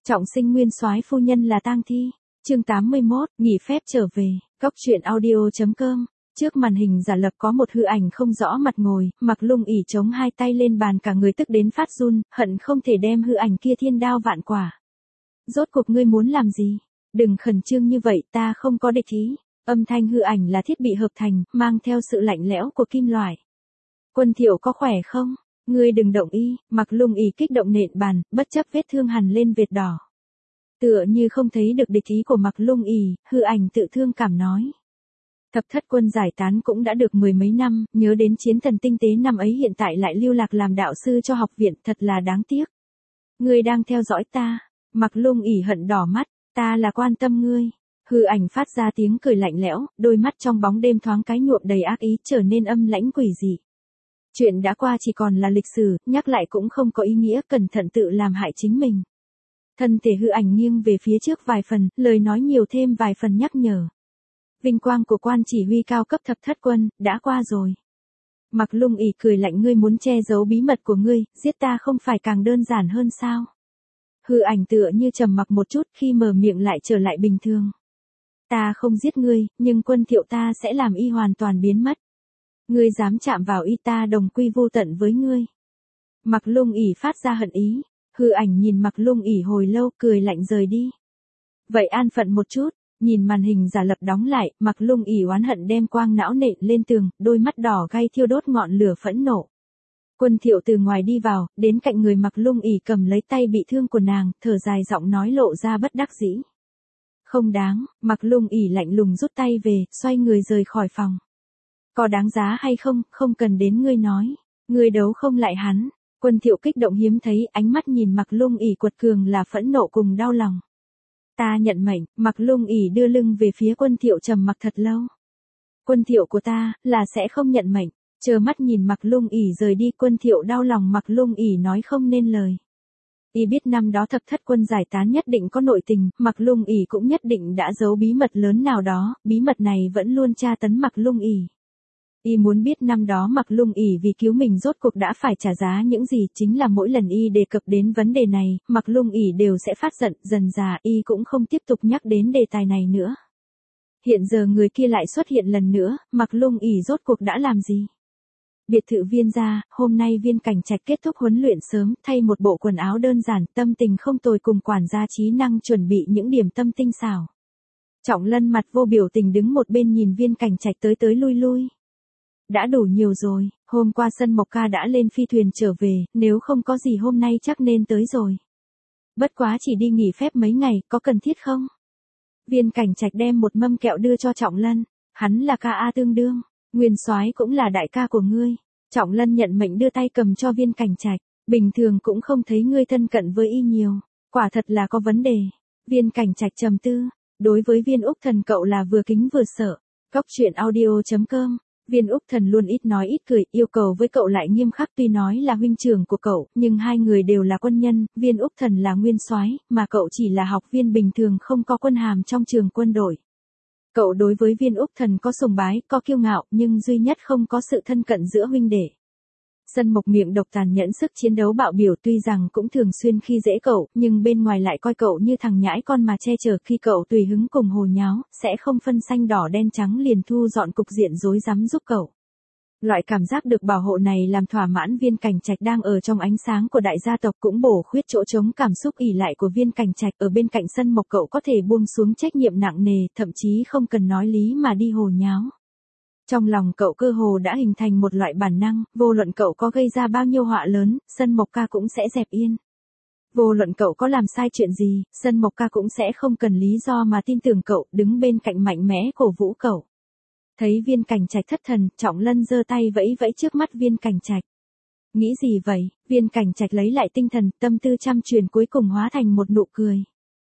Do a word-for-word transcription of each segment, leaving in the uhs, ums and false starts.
Trọng sinh nguyên soái phu nhân là tang thi. Chương tám mươi mốt, nghỉ phép trở về. Góc truyện audio chấm com. Trước màn hình giả lập có một hư ảnh không rõ mặt ngồi, Mặc Lung ỉ chống hai tay lên bàn, cả người tức đến phát run, hận không thể đem hư ảnh kia thiên đao vạn quả. Rốt cuộc ngươi muốn làm gì? Đừng khẩn trương như vậy, ta không có địch ý. Âm thanh hư ảnh là thiết bị hợp thành, mang theo sự lạnh lẽo của kim loại. Quân Thiệu có khỏe không? Ngươi đừng động y. Mặc Lung ỉ kích động nện bàn, bất chấp vết thương hằn lên vệt đỏ. Tựa như không thấy được địch ý của Mặc Lung ỉ, hư ảnh tự thương cảm nói. Thập thất quân giải tán cũng đã được mười mấy năm, nhớ đến chiến thần tinh tế năm ấy hiện tại lại lưu lạc làm đạo sư cho học viện, thật là đáng tiếc. Ngươi đang theo dõi ta. Mặc Lung ỉ hận đỏ mắt, ta là quan tâm ngươi. Hư ảnh phát ra tiếng cười lạnh lẽo, đôi mắt trong bóng đêm thoáng cái nhuộm đầy ác ý, trở nên âm lãnh quỷ dị. Chuyện đã qua chỉ còn là lịch sử, nhắc lại cũng không có ý nghĩa, cẩn thận tự làm hại chính mình. Thân thể hư ảnh nghiêng về phía trước vài phần, lời nói nhiều thêm vài phần nhắc nhở. Vinh quang của quan chỉ huy cao cấp thập thất quân, đã qua rồi. Mặc Lung ỉ cười lạnh, ngươi muốn che giấu bí mật của ngươi, giết ta không phải càng đơn giản hơn sao? Hư ảnh tựa như trầm mặc một chút, khi mở miệng lại trở lại bình thường. Ta không giết ngươi, nhưng Quân Thiệu ta sẽ làm y hoàn toàn biến mất. Ngươi dám chạm vào y, ta đồng quy vô tận với ngươi. Mặc Lung ỉ phát ra hận ý. Hư ảnh nhìn Mặc Lung ỉ hồi lâu, cười lạnh rời đi. Vậy an phận một chút. Nhìn màn hình giả lập đóng lại, Mặc Lung ỉ oán hận đem quang não nện lên tường, đôi mắt đỏ gay thiêu đốt ngọn lửa phẫn nộ. Quân Thiệu từ ngoài đi vào, đến cạnh người Mặc Lung ỉ cầm lấy tay bị thương của nàng, thở dài giọng nói lộ ra bất đắc dĩ. Không đáng. Mặc Lung ỉ lạnh lùng rút tay về, xoay người rời khỏi phòng. Có đáng giá hay không, không cần đến ngươi nói. Ngươi đấu không lại hắn. Quân Thiệu kích động hiếm thấy, ánh mắt nhìn Mặc Lung ỉ quật cường là phẫn nộ cùng đau lòng. Ta nhận mệnh. Mặc Lung ỉ đưa lưng về phía Quân Thiệu trầm mặc thật lâu. Quân Thiệu của ta, là sẽ không nhận mệnh. Chờ mắt nhìn Mặc Lung ỉ rời đi, Quân Thiệu đau lòng, Mặc Lung ỉ nói không nên lời. Y biết năm đó thập thất quân giải tán nhất định có nội tình, Mặc Lung ỉ cũng nhất định đã giấu bí mật lớn nào đó, bí mật này vẫn luôn tra tấn Mặc Lung ỉ. Y muốn biết năm đó Mặc Lung ỉ vì cứu mình rốt cuộc đã phải trả giá những gì, chính là mỗi lần Y đề cập đến vấn đề này, Mặc Lung ỉ đều sẽ phát giận, dần dà Y cũng không tiếp tục nhắc đến đề tài này nữa. Hiện giờ người kia lại xuất hiện lần nữa, Mặc Lung ỉ rốt cuộc đã làm gì? Biệt thự Viên gia, hôm nay Viên Cảnh Trạch kết thúc huấn luyện sớm, thay một bộ quần áo đơn giản, tâm tình không tồi, cùng quản gia trí năng chuẩn bị những điểm tâm tinh xảo. Trọng Lân mặt vô biểu tình đứng một bên nhìn Viên Cảnh Trạch tới tới lui lui. Đã đủ nhiều rồi, hôm qua Sân Mộc Ca đã lên phi thuyền trở về, nếu không có gì hôm nay chắc nên tới rồi. Bất quá chỉ đi nghỉ phép mấy ngày, có cần thiết không? Viên Cảnh Trạch đem một mâm kẹo đưa cho Trọng Lân, hắn là ca a tương đương, nguyên soái cũng là đại ca của ngươi. Trọng Lân nhận mệnh đưa tay cầm cho Viên Cảnh Trạch, bình thường cũng không thấy ngươi thân cận với y nhiều, quả thật là có vấn đề. Viên Cảnh Trạch trầm tư, đối với Viên Úc Thần cậu là vừa kính vừa sợ. Góc truyện audio chấm com. Viên Úc Thần luôn ít nói ít cười, yêu cầu với cậu lại nghiêm khắc, tuy nói là huynh trưởng của cậu, nhưng hai người đều là quân nhân, Viên Úc Thần là nguyên soái, mà cậu chỉ là học viên bình thường không có quân hàm trong trường quân đội. Cậu đối với Viên Úc Thần có sùng bái, có kiêu ngạo, nhưng duy nhất không có sự thân cận giữa huynh đệ. Sân Mộc miệng độc tàn nhẫn, sức chiến đấu bạo biểu, tuy rằng cũng thường xuyên khi dễ cậu, nhưng bên ngoài lại coi cậu như thằng nhãi con mà che chở, khi cậu tùy hứng cùng hồ nháo, sẽ không phân xanh đỏ đen trắng liền thu dọn cục diện rối rắm giúp cậu. Loại cảm giác được bảo hộ này làm thỏa mãn Viên Cảnh Trạch đang ở trong ánh sáng của đại gia tộc, cũng bổ khuyết chỗ trống cảm xúc ỷ lại của Viên Cảnh Trạch. Ở bên cạnh Sân Mộc cậu có thể buông xuống trách nhiệm nặng nề, thậm chí không cần nói lý mà đi hồ nháo. Trong lòng cậu cơ hồ đã hình thành một loại bản năng, vô luận cậu có gây ra bao nhiêu họa lớn, Sân Mộc Ca cũng sẽ dẹp yên. Vô luận cậu có làm sai chuyện gì, Sân Mộc Ca cũng sẽ không cần lý do mà tin tưởng cậu, đứng bên cạnh mạnh mẽ cổ vũ cậu. Thấy Viên Cảnh Trạch thất thần, Trọng Lân giơ tay vẫy vẫy trước mắt Viên Cảnh Trạch. Nghĩ gì vậy? Viên Cảnh Trạch lấy lại tinh thần, tâm tư trăm truyền cuối cùng hóa thành một nụ cười.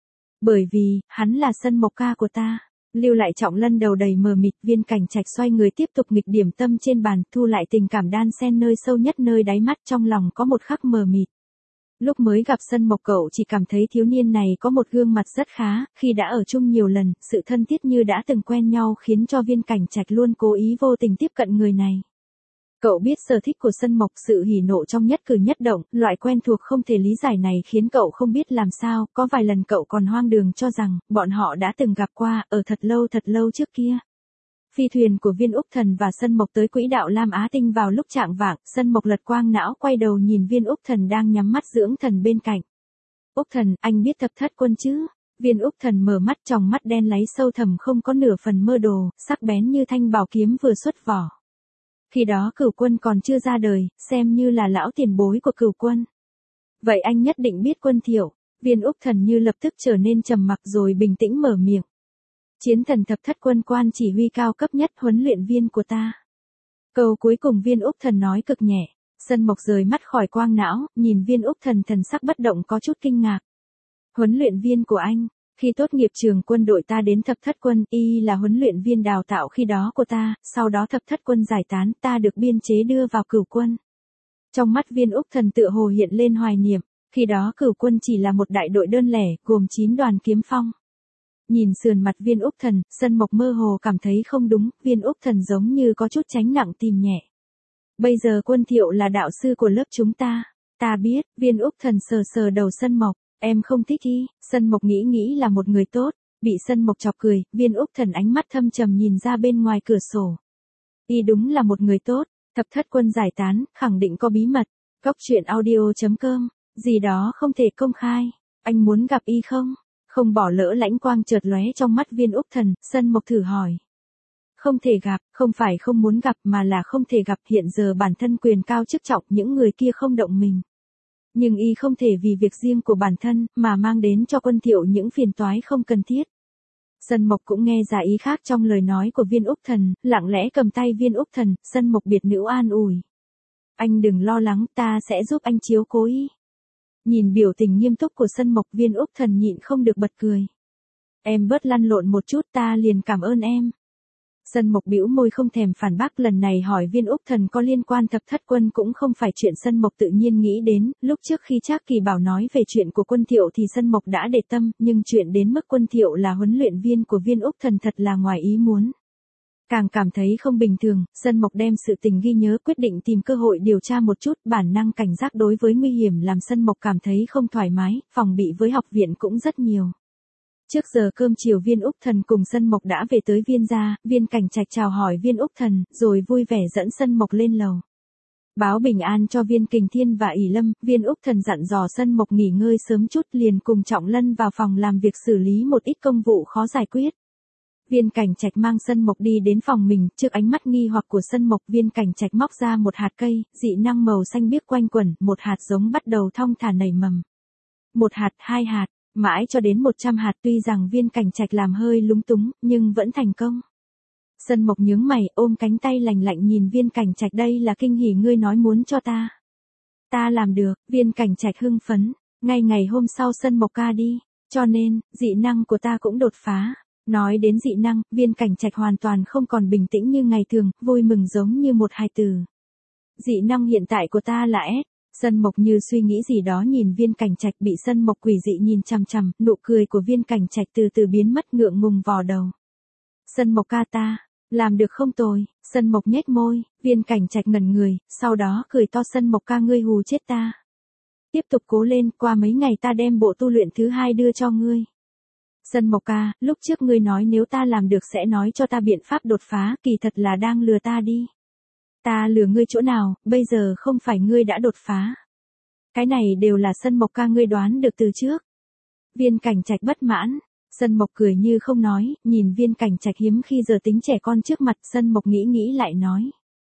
Bởi vì, hắn là Sân Mộc Ca của ta. Lưu lại Trọng Lân đầu đầy mờ mịt, Viên Cảnh Trạch xoay người tiếp tục nghịch điểm tâm trên bàn, thu lại tình cảm đan xen nơi sâu nhất nơi đáy mắt, trong lòng có một khắc mờ mịt. Lúc mới gặp Sân Mộc cậu chỉ cảm thấy thiếu niên này có một gương mặt rất khá, khi đã ở chung nhiều lần, sự thân thiết như đã từng quen nhau khiến cho Viên Cảnh Trạch luôn cố ý vô tình tiếp cận người này. Cậu biết sở thích của Sân Mộc, sự hỉ nộ trong nhất cử nhất động, loại quen thuộc không thể lý giải này khiến cậu không biết làm sao, có vài lần cậu còn hoang đường cho rằng, bọn họ đã từng gặp qua, ở thật lâu thật lâu trước kia. Phi thuyền của Viên Úc Thần và Sân Mộc tới quỹ đạo Lam Á Tinh vào lúc chạng vạng, Sân Mộc lật quang não quay đầu nhìn Viên Úc Thần đang nhắm mắt dưỡng thần bên cạnh. Úc Thần, anh biết thập thất quân chứ? Viên Úc Thần mở mắt, tròng mắt đen láy sâu thẳm không có nửa phần mơ đồ, sắc bén như thanh bảo kiếm vừa xuất vỏ. Khi đó Cửu Quân còn chưa ra đời, xem như là lão tiền bối của Cửu Quân. Vậy anh nhất định biết Quân Thiệu. Viên Úc Thần như lập tức trở nên trầm mặc rồi bình tĩnh mở miệng. Chiến thần thập thất quân, quan chỉ huy cao cấp nhất, huấn luyện viên của ta. Câu cuối cùng Viên Úc Thần nói cực nhẹ. Sân Mộc rời mắt khỏi quang não, nhìn Viên Úc Thần thần sắc bất động có chút kinh ngạc. Huấn luyện viên của anh, khi tốt nghiệp trường quân đội ta đến thập thất quân, y là huấn luyện viên đào tạo khi đó của ta, sau đó thập thất quân giải tán, ta được biên chế đưa vào Cửu Quân. Trong mắt Viên Úc Thần tựa hồ hiện lên hoài niệm, khi đó Cửu Quân chỉ là một đại đội đơn lẻ, gồm chín đoàn kiếm phong. Nhìn sườn mặt Viên Úc Thần, Sân Mộc mơ hồ cảm thấy không đúng, Viên Úc Thần giống như có chút tránh nặng tìm nhẹ. Bây giờ Quân Thiệu là đạo sư của lớp chúng ta. Ta biết. Viên Úc Thần sờ sờ đầu Sân Mộc. Em không thích y. Sân Mộc nghĩ nghĩ là một người tốt. Bị Sân Mộc chọc cười, Viên Úc Thần ánh mắt thâm trầm nhìn ra bên ngoài cửa sổ. Y đúng là một người tốt. Thập thất quân giải tán, khẳng định có bí mật. Góc truyện audio chấm com. Gì đó không thể công khai. Anh muốn gặp y không? Không bỏ lỡ lãnh quang chợt lóe trong mắt Viên Úc Thần, Sân Mộc thử hỏi. Không thể gặp, không phải không muốn gặp mà là không thể gặp, hiện giờ bản thân quyền cao chức trọng, những người kia không động mình. Nhưng y không thể vì việc riêng của bản thân mà mang đến cho Quân Thiệu những phiền toái không cần thiết. Sân Mộc cũng nghe ra ý khác trong lời nói của Viên Úc Thần, lặng lẽ cầm tay Viên Úc Thần, Sân Mộc biệt nữ an ủi. Anh đừng lo lắng, ta sẽ giúp anh chiếu cố y. Nhìn biểu tình nghiêm túc của Sân Mộc, Viên Úc Thần nhịn không được bật cười. Em bớt lăn lộn một chút, ta liền cảm ơn em. Sân Mộc bĩu môi không thèm phản bác, lần này hỏi Viên Úc Thần có liên quan thập thất quân cũng không phải chuyện Sân Mộc tự nhiên nghĩ đến, lúc trước khi Trác Kỳ Bảo nói về chuyện của Quân Thiệu thì Sân Mộc đã để tâm, nhưng chuyện đến mức Quân Thiệu là huấn luyện viên của Viên Úc Thần thật là ngoài ý muốn. Càng cảm thấy không bình thường, Sân Mộc đem sự tình ghi nhớ, quyết định tìm cơ hội điều tra một chút, bản năng cảnh giác đối với nguy hiểm làm Sân Mộc cảm thấy không thoải mái, phòng bị với học viện cũng rất nhiều. Trước giờ cơm chiều Viên Úc Thần cùng Sân Mộc đã về tới Viên gia, Viên Cảnh Trạch chào hỏi Viên Úc Thần, rồi vui vẻ dẫn Sân Mộc lên lầu. Báo bình an cho Viên Kình Thiên và ỷ Lâm, Viên Úc Thần dặn dò Sân Mộc nghỉ ngơi sớm chút, liền cùng Trọng Lân vào phòng làm việc xử lý một ít công vụ khó giải quyết. Viên Cảnh Trạch mang Sân Mộc đi đến phòng mình, trước ánh mắt nghi hoặc của Sân Mộc, Viên Cảnh Trạch móc ra một hạt cây, dị năng màu xanh biếc quanh quẩn, một hạt giống bắt đầu thong thả nảy mầm. Một hạt, hai hạt, mãi cho đến một trăm hạt, tuy rằng Viên Cảnh Trạch làm hơi lúng túng, nhưng vẫn thành công. Sân Mộc nhướng mày, ôm cánh tay lành lạnh nhìn Viên Cảnh Trạch, đây là kinh hỉ ngươi nói muốn cho ta. Ta làm được, Viên Cảnh Trạch hưng phấn, ngay ngày hôm sau Sân Mộc ca đi, cho nên, dị năng của ta cũng đột phá. Nói đến dị năng, Viên Cảnh Trạch hoàn toàn không còn bình tĩnh như ngày thường, vui mừng giống như một hài tử. Dị năng hiện tại của ta là S. Sân Mộc như suy nghĩ gì đó nhìn Viên Cảnh Trạch, bị Sân Mộc quỷ dị nhìn chằm chằm, nụ cười của Viên Cảnh Trạch từ từ biến mất, ngượng ngùng vò đầu. Sân Mộc ca ta, làm được không tồi. Sân Mộc nhếch môi, Viên Cảnh Trạch ngẩn người, sau đó cười to, Sân Mộc ca ngươi hù chết ta. Tiếp tục cố lên, qua mấy ngày ta đem bộ tu luyện thứ hai đưa cho ngươi. Sân Mộc ca, lúc trước ngươi nói nếu ta làm được sẽ nói cho ta biện pháp đột phá, kỳ thật là đang lừa ta đi. Ta lừa ngươi chỗ nào, bây giờ không phải ngươi đã đột phá. Cái này đều là Sân Mộc ca ngươi đoán được từ trước. Viên Cảnh Trạch bất mãn, Sân Mộc cười như không nói, nhìn Viên Cảnh Trạch hiếm khi giờ tính trẻ con trước mặt, Sân Mộc nghĩ nghĩ lại nói.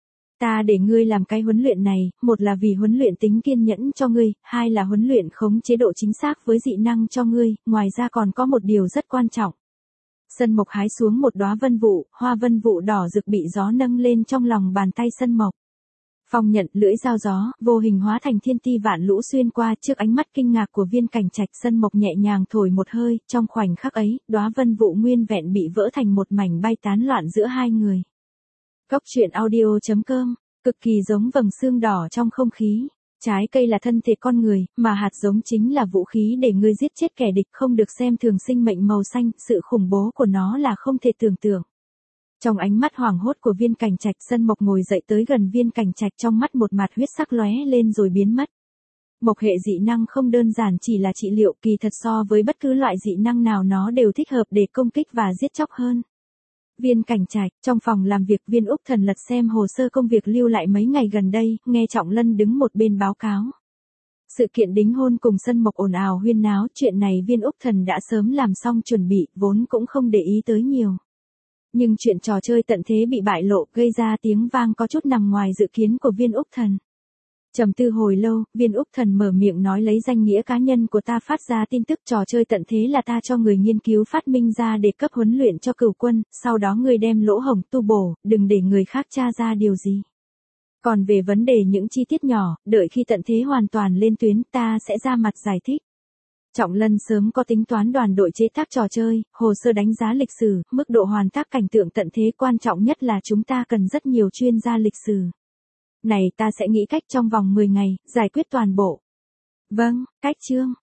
Ta để ngươi làm cái huấn luyện này, một là vì huấn luyện tính kiên nhẫn cho ngươi, hai là huấn luyện khống chế độ chính xác với dị năng cho ngươi, ngoài ra còn có một điều rất quan trọng. Sân Mộc hái xuống một đóa vân vụ, hoa vân vụ đỏ rực bị gió nâng lên trong lòng bàn tay Sân Mộc. Phong nhận, lưỡi dao gió, vô hình hóa thành thiên ti vạn lũ xuyên qua, trước ánh mắt kinh ngạc của Viên Cảnh Trạch, Sân Mộc nhẹ nhàng thổi một hơi, trong khoảnh khắc ấy, đóa vân vụ nguyên vẹn bị vỡ thành một mảnh bay tán loạn giữa hai người. Góc truyện audio chấm com, cực kỳ giống vầng xương đỏ trong không khí. Trái cây là thân thể con người, mà hạt giống chính là vũ khí để ngươi giết chết kẻ địch, không được xem thường sinh mệnh màu xanh, sự khủng bố của nó là không thể tưởng tượng. Trong ánh mắt hoảng hốt của Viên Cảnh Trạch, Sân Mộc ngồi dậy tới gần Viên Cảnh Trạch, trong mắt một mạt huyết sắc lóe lên rồi biến mất. Mộc hệ dị năng không đơn giản chỉ là trị liệu, kỳ thật so với bất cứ loại dị năng nào nó đều thích hợp để công kích và giết chóc hơn. Viên Cảnh Trạch, trong phòng làm việc, Viên Úc Thần lật xem hồ sơ công việc lưu lại mấy ngày gần đây, nghe Trọng Lân đứng một bên báo cáo. Sự kiện đính hôn cùng Sân Mộc ồn ào huyên náo, chuyện này Viên Úc Thần đã sớm làm xong chuẩn bị, vốn cũng không để ý tới nhiều. Nhưng chuyện trò chơi tận thế bị bại lộ, gây ra tiếng vang có chút nằm ngoài dự kiến của Viên Úc Thần. Trầm tư hồi lâu, Viên Úc Thần mở miệng nói, lấy danh nghĩa cá nhân của ta phát ra tin tức trò chơi tận thế là ta cho người nghiên cứu phát minh ra để cấp huấn luyện cho cửu quân, sau đó người đem lỗ hổng tu bổ, đừng để người khác tra ra điều gì. Còn về vấn đề những chi tiết nhỏ, đợi khi tận thế hoàn toàn lên tuyến ta sẽ ra mặt giải thích. Trọng Lân sớm có tính toán đoàn đội chế tác trò chơi, hồ sơ đánh giá lịch sử, mức độ hoàn tác cảnh tượng tận thế, quan trọng nhất là chúng ta cần rất nhiều chuyên gia lịch sử. Này ta sẽ nghĩ cách trong vòng mười ngày, giải quyết toàn bộ. Vâng, cách chương.